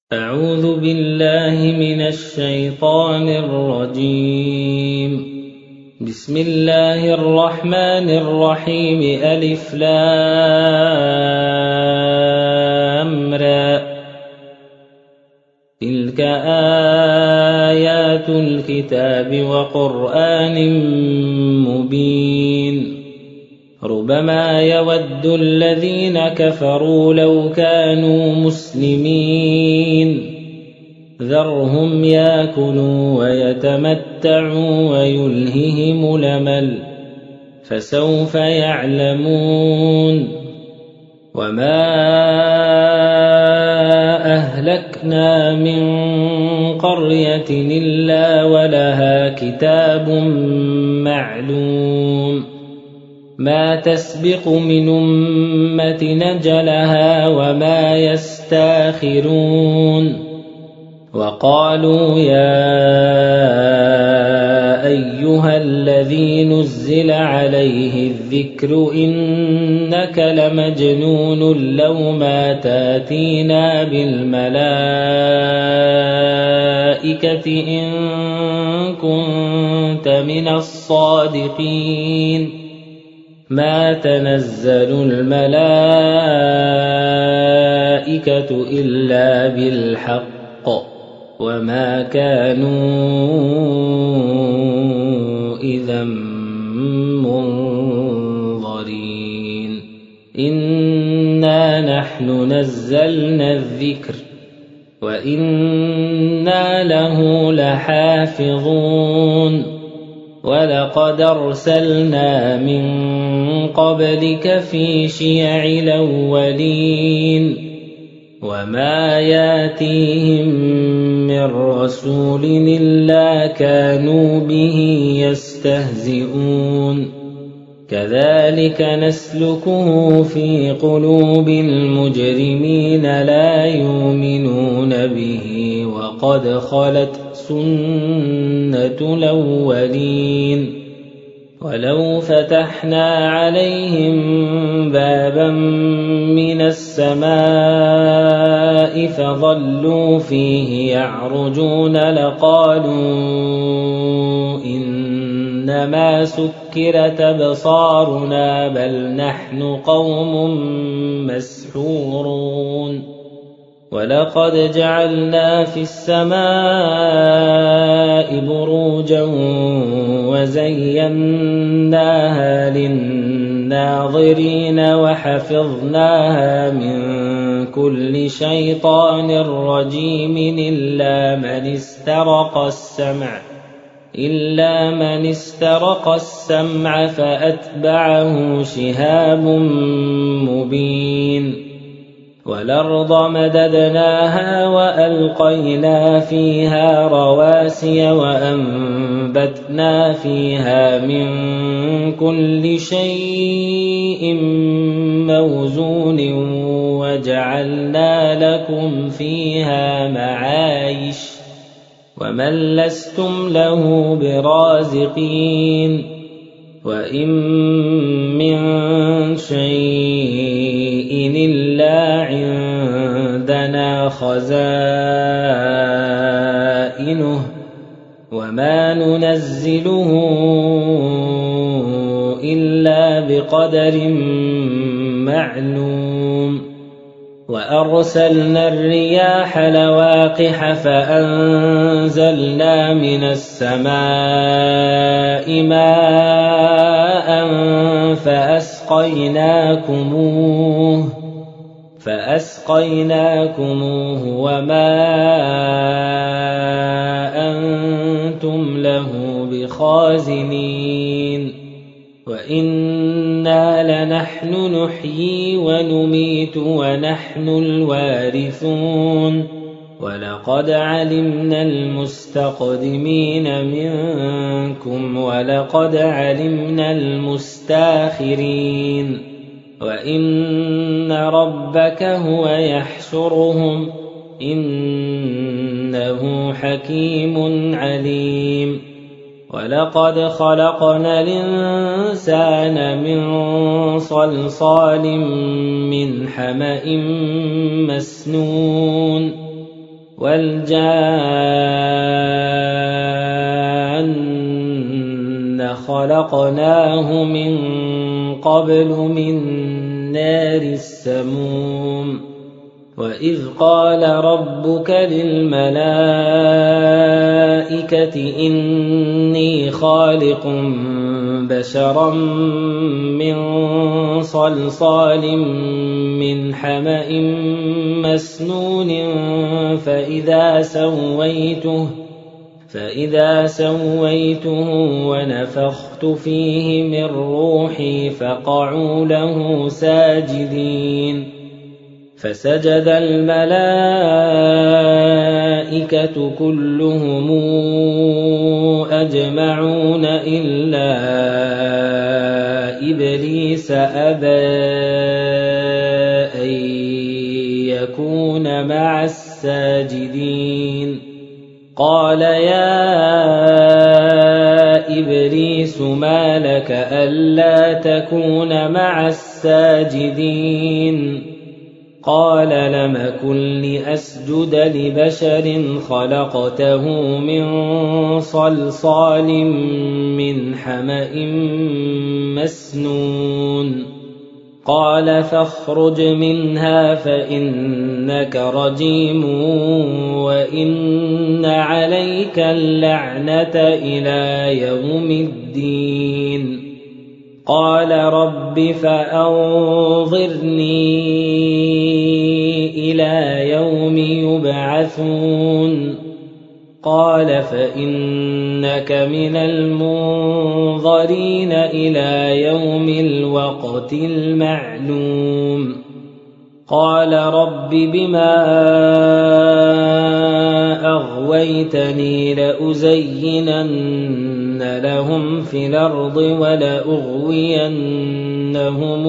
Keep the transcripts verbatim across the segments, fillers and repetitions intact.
أعوذ بالله من الشيطان الرجيم. بسم الله الرحمن الرحيم. ألف لام را. تلك آيات الكتاب وقرآن مبين. ربما يود الذين كفروا لو كانوا مسلمين. ذرهم يأكلوا ويتمتعوا ويلههم الأمل فسوف يعلمون. وما أهلكنا من قرية إلا ولها كتاب معلوم. ما تسبق من أمة نجلها وما يستاخرون. وقالوا يا أيها الذي نزل عليه الذكر إنك لمجنون لو ما تاتينا بالملائكة إن كنت من الصادقين. ما تنزل الملائكة إلا بالحق وما كانوا إذا منظرين. إنا نحن نزلنا الذكر وإنا له لحافظون. ولقد أرسلنا من قبلك في شيع الأولين وما ياتيهم من رسول إلا كانوا به يستهزئون. كذلك نسلكه في قلوب المجرمين لا يؤمنون به وقد خلت سنة الأولين. ولو فتحنا عليهم بابا من السماء فظلوا فيه يعرجون لقالوا إنما سكرت أبصارنا بل نحن قوم مسحورون. ولقد جعلنا في السماء بروجا وزيناها للناظرين وحفظناها من كل شيطان رجيم إلا من استرق السمع إلا من استرق السمع فأتبعه شهاب مبين. والأرض مددناها وألقينا فيها رواسي وأنبتنا فيها من كل شيء موزون وجعلنا لكم فيها معايش ومن لستم له برازقين. وإن من شيء إلا عندنا خزائنه وما ننزله إلا بقدر معلوم. وأرسلنا الرياح لواقح فأنزلنا من السماء ماء فأسقيناكموه فأسقيناكموه وما أنتم له بخازنين. وإنا لنحن نحيي ونميت ونحن الوارثون. ولقد علمنا المستقدمين منكم ولقد علمنا المستاخرين. وإن ربك هو يحشرهم إنه حكيم عليم. ولقد خلقنا الإنسان من صلصال من حمأ مسنون وَالْجَانَّ خَلَقْنَاهُ مِن قَبْلُ مِن نَّارِ السَّمُومِ وَإِذْ قَالَ رَبُّكَ لِلْمَلَائِكَةِ إِنِّي خَالِقٌ بَشَرًا مِّن صَلْصَالٍ مِّنْ حَمَإٍ مَّسْنُونٍ فَإِذَا سَوَّيْتُهُ فَإِذَا سَوَّيْتُهُ وَنَفَخْتُ فِيهِ مِن رُّوحِي فَقَعُوا لَهُ سَاجِدِينَ فَسَجَدَ الْمَلَائِكَةُ كُلُّهُمْ أَجْمَعُونَ إِلَّا إِبْلِيسَ أَبَىٰ أَن يَكُونَ مَعَ السَّاجِدِينَ قَالَ يَا إِبْلِيسُ مَا لَكَ أَلَّا تَكُونَ مَعَ السَّاجِدِينَ قَالَ لَمْ أَكُن لِّأَسْجُدَ لِبَشَرٍ خَلَقْتَهُ مِن صَلْصَالٍ مِّنْ حَمَإٍ مَّسْنُونٍ قَالَ فَاخْرُجْ مِنْهَا فَإِنَّكَ رَجِيمٌ وَإِنَّ عَلَيْكَ اللَّعْنَةَ إِلَىٰ يَوْمِ الدِّينِ قَالَ رَبِّ فَأَنظِرْنِي إِلَىٰ يَوْمِ يُبْعَثُونَ قَالَ فَإِنَّكَ مِنَ الْمُنظَرِينَ إِلَىٰ يَوْمِ الْوَقْتِ الْمَعْلُومِ قَالَ رَبِّ بِمَا أَغْوَيْتَنِي لَأُزَيِّنَنَّ لَهُمْ فِي الْأَرْضِ وَلَأُغْوِيَنَّهُمْ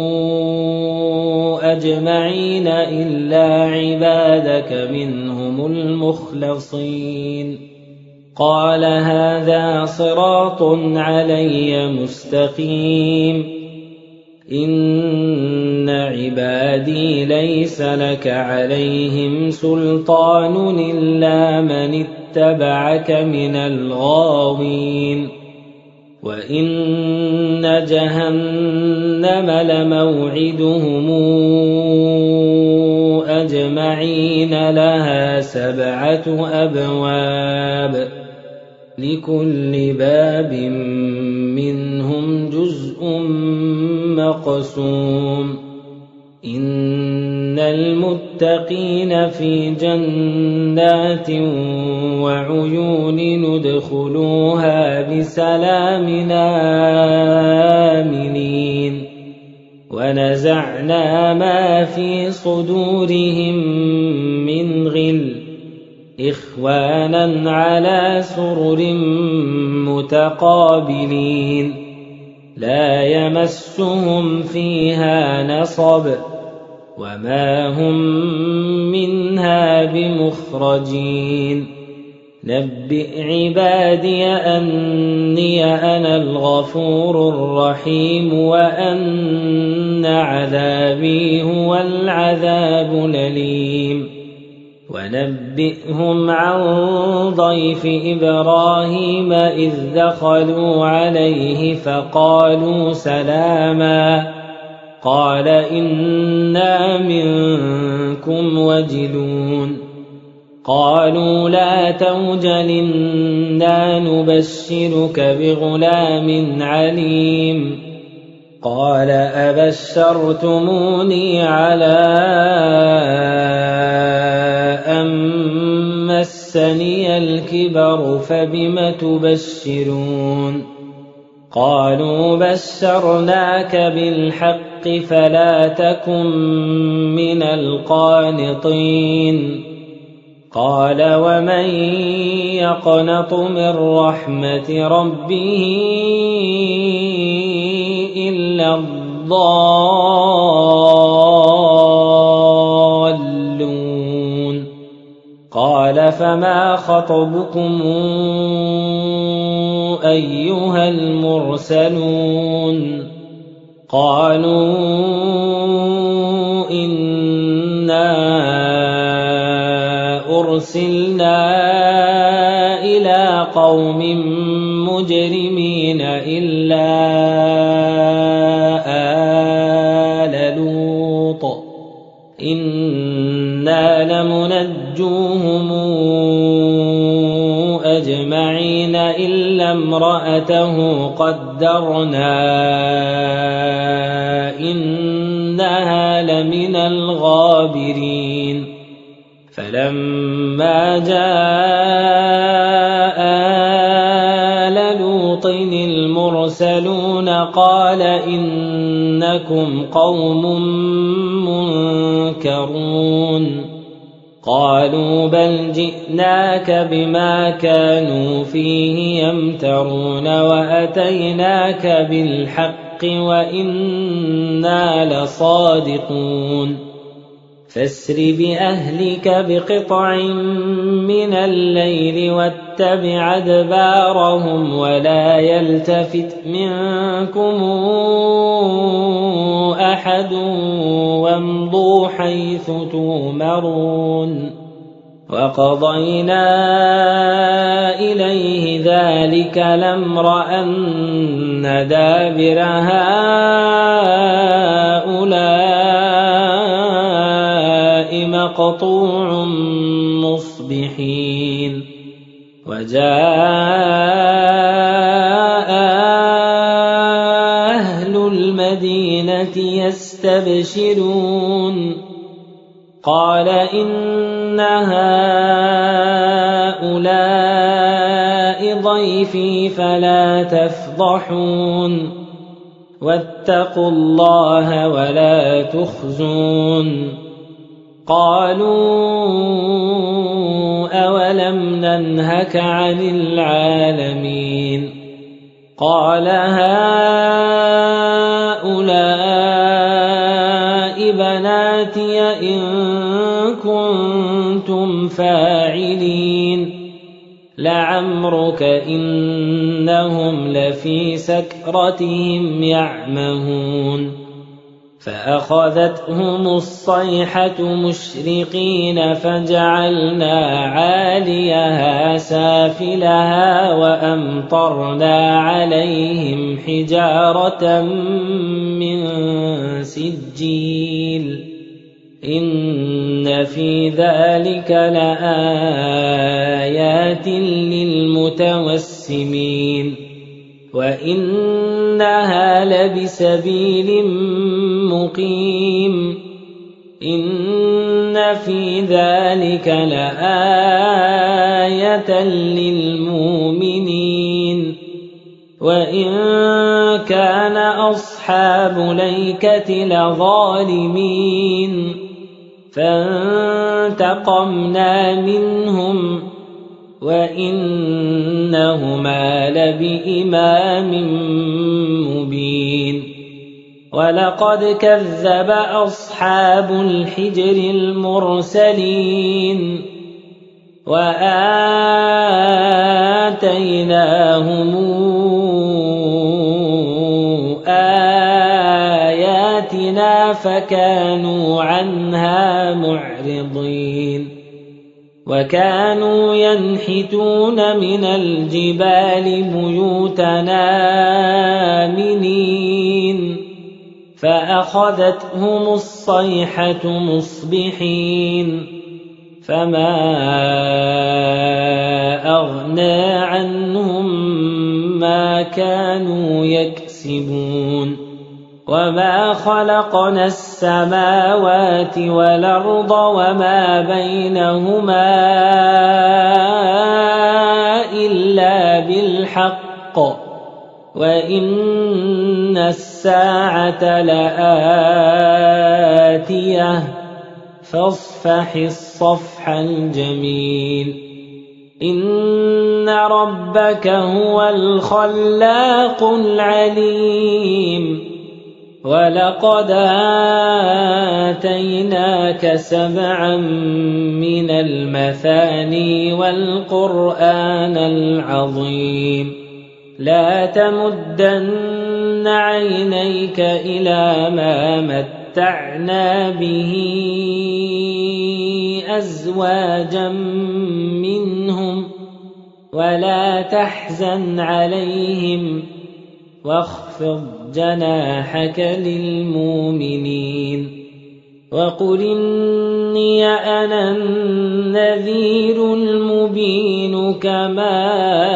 أَجْمَعِينَ إِلَّا عِبَادَكَ مِنْهُمُ الْمُخْلَصِينَ قَالَ هَٰذَا صِرَاطٌ عَلَيَّ مُسْتَقِيمٌ إِنَّ عِبَادِي لَيْسَ لَكَ عَلَيْهِمْ سُلْطَانٌ إِلَّا مَنِ اتَّبَعَكَ مِنَ الْغَاوِينَ وَإِنَّ جَهَنَّمَ لَمَوْعِدُهُمْ أَجْمَعِينَ لَهَا سَبْعَةُ أَبْوَابٍ لِكُلِّ بَابٍ مِّنْهُمْ جُزْءٌ مَّقْسُومٌ إِنَّ الْمُتَّقِينَ فِي جَنَّاتٍ وَعُيُونٍ ادْخُلُوهَا بِسَلَامٍ آمِنِينَ وَنَزَعْنَا مَا فِي صُدُورِهِم مِّنْ غِلٍّ إِخْوَانًا عَلَىٰ سُرُرٍ مُّتَقَابِلِينَ لَا يَمَسُّهُمْ فِيهَا نَصَبٌ وَمَا هُم مِّنْهَا بِمُخْرَجِينَ نَبِّئْ عِبَادِيَ أَنِّي أَنَا الْغَفُورُ الرَّحِيمُ وَأَنَّ عَذَابِي هُوَ الْعَذَابُ الْأَلِيمُ وَنَبِّئْهُمْ عَن ضَيْفِ إِبْرَاهِيمَ إِذْ دَخَلُوا عَلَيْهِ فَقَالُوا سَلَامًا قَالَ إِنَّا مِنكُمْ وَجِلُونَ قَالُوا لَا تَوْجَلْ إِنَّا نُبَشِّرُكَ بِغُلَامٍ عَلِيمٍ قَالَ أَبَشَّرْتُمُونِي عَلَىٰ أَن مَّسَّنِيَ الْكِبَرُ فَبِمَ تُبَشِّرُونَ قَالُوا بَشَّرْنَاكَ بِالْحَقِّ فَلَا تَكُن مِّنَ الْقَانِطِينَ قَالَ وَمَن يَقْنَطُ مِن رَّحْمَةِ رَبِّهِ إِلَّا الضَّالُّونَ قَالَ فَمَا خَطْبُكُمْ أَيُّهَا الْمُرْسَلُونَ قَالُوا إِنَّا أُرْسِلْنَا إِلَىٰ قَوْمٍ مُّجْرِمِينَ إِلَّا آلَ لُوطٍ إِنَّا لَمُنَجُّوهُمْ أَجْمَعِينَ إِلَّا امْرَأَتَهُ قَدَّرْنَا إِنَّهَا لَمِنَ الْغَابِرِينَ فَلَمَّا جَاءَ آلَ لُوطٍ الْمُرْسَلُونَ قَالَ إِنَّكُمْ قَوْمٌ مُّنكَرُونَ قَالُوا بَلْ جِئْنَاكَ بِمَا كَانُوا فِيهِ يَمْتَرُونَ وَأَتَيْنَاكَ بِالْحَقِّ وَإِنَّا لَصَادِقُونَ فَاسْرِ بِأَهْلِكَ بِقِطْعٍ مِّنَ اللَّيْلِ وَاتَّبِعْ أَدْبَارَهُمْ وَلَا يَلْتَفِتْ مِنكُمْ أَحَدٌ وَامْضُوا حَيْثُ تُؤْمَرُونَ وَقَضَيْنَا إِلَيْهِ ذَلِكَ الْأَمْرَ أَنَّ دَابِرَ هَٰؤُلَاءِ مَقْطُوعٌ مُّصْبِحِينَ وَجَاءَ أَهْلُ الْمَدِينَةِ يَسْتَبْشِرُونَ قَالَ إِنَّ هَٰؤُلَاءِ ضَيْفِي فَلَا تَفْضَحُونِ وَاتَّقُوا اللَّهَ وَلَا تُخْزُونِ قَالُوا أَوَلَمْ نَنْهَكَ عَنِ الْعَالَمِينَ قَالَ هَٰؤُلَاءِ بَنَاتِي إِن كُنتُمْ فَاعِلِينَ لَعَمْرُكَ إِنَّهُمْ لَفِي سَكْرَتِهِمْ يَعْمَهُونَ فَأَخَذَتْهُمُ الصَّيْحَةُ مُشْرِقِينَ فَجَعَلْنَا عَالِيَهَا سَافِلَهَا وَأَمْطَرْنَا عَلَيْهِمْ حِجَارَةً مِّن سِجِّيلٍ إِنَّ فِي ذَلِكَ لَآيَاتٍ لِّلْمُتَوَسِّمِينَ وَإِنَّهَا لَبِسَبِيلٍ مُّقِيمٍ إِنَّ فِي ذَلِكَ لَآيَةً لِّلْمُؤْمِنِينَ وَإِن كَانَ أَصْحَابُ الْأَيْكَةِ لَظَالِمِينَ فَانتَقَمْنَا مِنْهُمْ وَإِنَّهُمَا لَبِإِمَامٍ مُّبِينٍ وَلَقَدْ كَذَّبَ أَصْحَابُ الْحِجْرِ الْمُرْسَلِينَ وَآتَيْنَاهُمْ آيَاتِنَا فَكَانُوا عَنْهَا مُعْرِضِينَ وَكَانُوا يَنْحِتُونَ مِنَ الْجِبَالِ بُيُوتًا آمِنِينَ فَأَخَذَتْهُمُ الصَّيْحَةُ مُصْبِحِينَ فَمَا أَغْنَىٰ عَنْهُم مَّا كَانُوا يَكْسِبُونَ وَمَا خَلَقْنَا السَّمَاوَاتِ وَالْأَرْضَ وَمَا بَيْنَهُمَا إِلَّا بِالْحَقِّ وَإِنَّ السَّاعَةَ لَآتِيَةٌ فَاصْفَحِ الصَّفْحَ الْجَمِيلَ إِنَّ رَبَّكَ هُوَ الْخَلَّاقُ الْعَلِيمُ وَلَقَدْ آتَيْنَاكَ سَبْعًا مِّنَ الْمَثَانِي وَالْقُرْآنَ الْعَظِيمَ لَا تَمُدَّنَّ عَيْنَيْكَ إِلَىٰ مَا مَتَّعْنَا وَمَتَّعْنَا بِهِ أَزْوَاجًا مِّنْهُمْ وَلَا تَحْزَنْ عَلَيْهِمْ وَاخْفِضْ جَنَاحَكَ لِلْمُؤْمِنِينَ وَقُلْ إِنِّي أَنَا النَّذِيرُ الْمُبِينُ كَمَا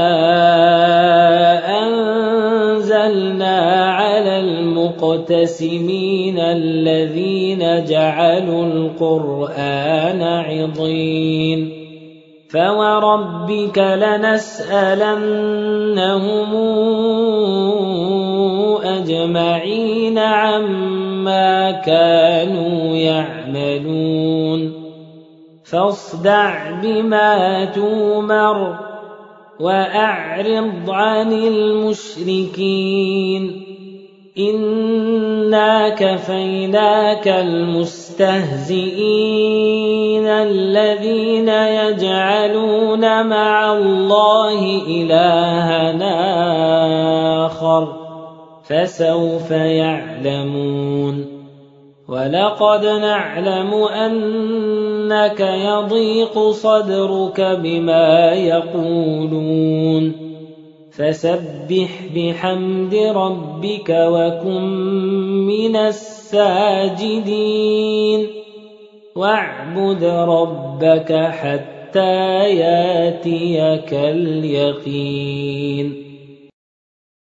أَنزَلْنَا عَلَى الْمُقْتَسِمِينَ الَّذِينَ جَعَلُوا الْقُرْآنَ عِضِينَ فَوَرَبِّكَ لَنَسْأَلَنَّهُمْ أَجْمَعِينَ عَمَّا كَانُوا يَعْمَلُونَ فَاصْدَعْ بِمَا تُؤْمَرُ وَأَعْرِضْ عَنِ الْمُشْرِكِينَ إِنَّا كَفَيْنَاكَ الْمُسْتَهْزِئِينَ الَّذِينَ يَجْعَلُونَ مَعَ اللَّهِ إِلَٰهًا آخَرَ فَسَوْفَ يَعْلَمُونَ وَلَقَدْ نَعْلَمُ أَنَّكَ يَضِيقُ صَدْرُكَ بِمَا يَقُولُونَ فَسَبِّحْ بِحَمْدِ رَبِّكَ وَكُن مِّنَ السَّاجِدِينَ وَاعْبُدْ رَبَّكَ حَتَّىٰ يَأْتِيَكَ الْيَقِينُ